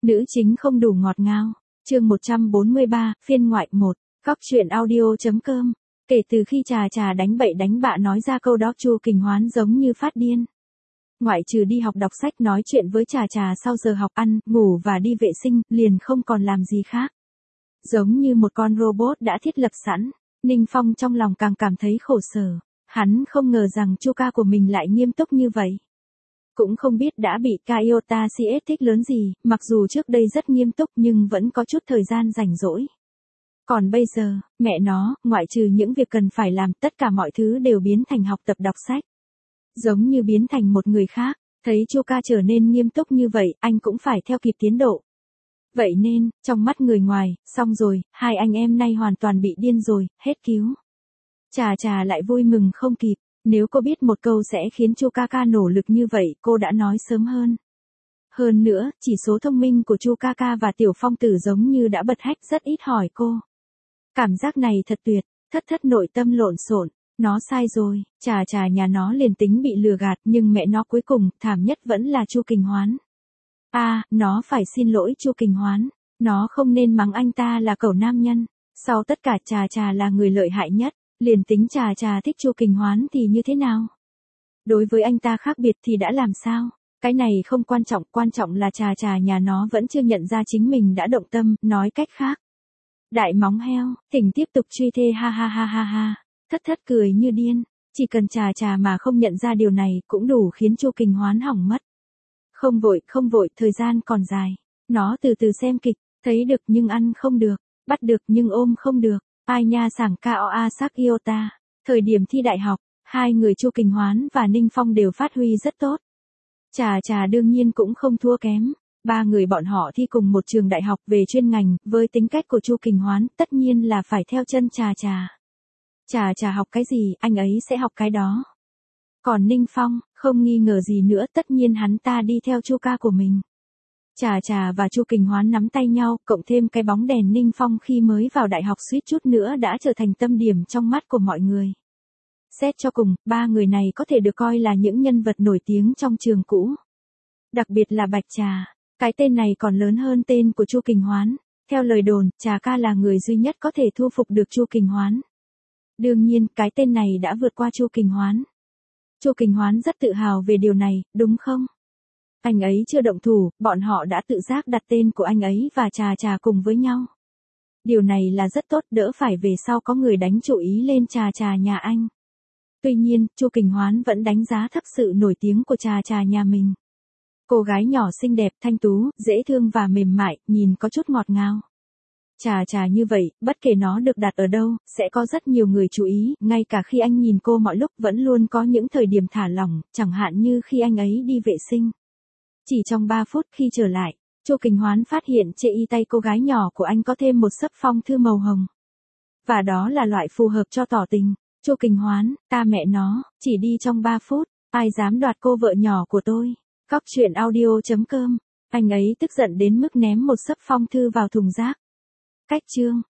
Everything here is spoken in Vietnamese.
Nữ chính không đủ ngọt ngào. Chương 143, phiên ngoại 1. Góc truyện audio.com. Kể từ khi Trà đánh bậy đánh bạ nói ra câu đó, Chu Kình Hoán giống như phát điên. Ngoại trừ đi học đọc sách nói chuyện với Trà sau giờ học, ăn, ngủ và đi vệ sinh, liền không còn làm gì khác. Giống như một con robot đã thiết lập sẵn, Ninh Phong trong lòng càng cảm thấy khổ sở. Hắn không ngờ rằng Chu ca của mình lại nghiêm túc như vậy. Cũng không biết đã bị Kyota CS thích lớn gì, mặc dù trước đây rất nghiêm túc nhưng vẫn có chút thời gian rảnh rỗi. Còn bây giờ, mẹ nó, ngoại trừ những việc cần phải làm, tất cả mọi thứ đều biến thành học tập đọc sách. Giống như biến thành một người khác, thấy Chu ca trở nên nghiêm túc như vậy, anh cũng phải theo kịp tiến độ. Vậy nên, trong mắt người ngoài, xong rồi, hai anh em nay hoàn toàn bị điên rồi, hết cứu. Trà lại vui mừng không kịp. Nếu cô biết một câu sẽ khiến Chu ca nỗ lực như vậy, cô đã nói sớm hơn. Hơn nữa, chỉ số thông minh của Chu ca và Tiểu Phong Tử giống như đã bật hách, rất ít hỏi cô. Cảm giác này thật tuyệt, thất nội tâm lộn xộn. Nó sai rồi, Trà nhà nó liền tính bị lừa gạt, nhưng mẹ nó cuối cùng, thảm nhất vẫn là Chu Kình Hoán. Nó phải xin lỗi Chu Kình Hoán. Nó không nên mắng anh ta là cẩu nam nhân. Sau tất cả, Trà là người lợi hại nhất. Liền tính Trà thích Chu Kình Hoán thì như thế nào? Đối với anh ta khác biệt thì đã làm sao? Cái này không quan trọng là Trà nhà nó vẫn chưa nhận ra chính mình đã động tâm, nói cách khác. Đại móng heo, Thỉnh tiếp tục truy thê, ha. Thất cười như điên, chỉ cần Trà mà không nhận ra điều này cũng đủ khiến Chu Kình Hoán hỏng mất. Không vội, thời gian còn dài. Nó từ từ xem kịch, thấy được nhưng ăn không được, bắt được nhưng ôm không được. Ai nha sảng Koa Sakyota. Thời điểm thi đại học, hai người Chu Kình Hoán và Ninh Phong đều phát huy rất tốt. Trà đương nhiên cũng không thua kém. Ba người bọn họ thi cùng một trường đại học về chuyên ngành, với tính cách của Chu Kình Hoán, tất nhiên là phải theo chân Trà. Trà học cái gì, anh ấy sẽ học cái đó. Còn Ninh Phong, không nghi ngờ gì nữa, tất nhiên hắn ta đi theo Chu ca của mình. Trà và Chu Kình Hoán nắm tay nhau, cộng thêm cái bóng đèn Ninh Phong khi mới vào đại học suýt chút nữa đã trở thành tâm điểm trong mắt của mọi người. Xét cho cùng, ba người này có thể được coi là những nhân vật nổi tiếng trong trường cũ. Đặc biệt là Bạch Trà, cái tên này còn lớn hơn tên của Chu Kình Hoán. Theo lời đồn, Trà ca là người duy nhất có thể thu phục được Chu Kình Hoán. Đương nhiên, cái tên này đã vượt qua Chu Kình Hoán. Chu Kình Hoán rất tự hào về điều này, đúng không? Anh ấy chưa động thủ, bọn họ đã tự giác đặt tên của anh ấy và Trà cùng với nhau. Điều này là rất tốt, đỡ phải về sau có người đánh chủ ý lên Trà nhà anh. Tuy nhiên, Chu Kình Hoán vẫn đánh giá thấp sự nổi tiếng của Trà nhà mình. Cô gái nhỏ xinh đẹp, thanh tú, dễ thương và mềm mại, nhìn có chút ngọt ngào. Trà như vậy, bất kể nó được đặt ở đâu, sẽ có rất nhiều người chú ý, ngay cả khi anh nhìn cô mọi lúc vẫn luôn có những thời điểm thả lỏng, chẳng hạn như khi anh ấy đi vệ sinh. Chỉ trong 3 phút khi trở lại, Chu Kình Hoán phát hiện trên y tay cô gái nhỏ của anh có thêm một xấp phong thư màu hồng. Và đó là loại phù hợp cho tỏ tình. Chu Kình Hoán, ta mẹ nó, chỉ đi trong 3 phút, ai dám đoạt cô vợ nhỏ của tôi. Góc truyện audio.com. Anh ấy tức giận đến mức ném một xấp phong thư vào thùng rác. Cách chương.